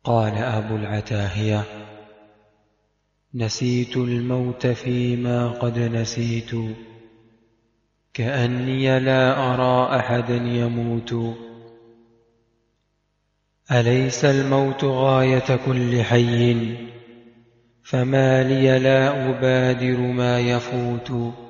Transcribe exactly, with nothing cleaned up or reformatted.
قال أبو العتاهية: نسيت الموت فيما قد نسيت، كأني لا أرى أحدا يموت. أليس الموت غاية كل حي؟ فما لي لا أبادر ما يفوت.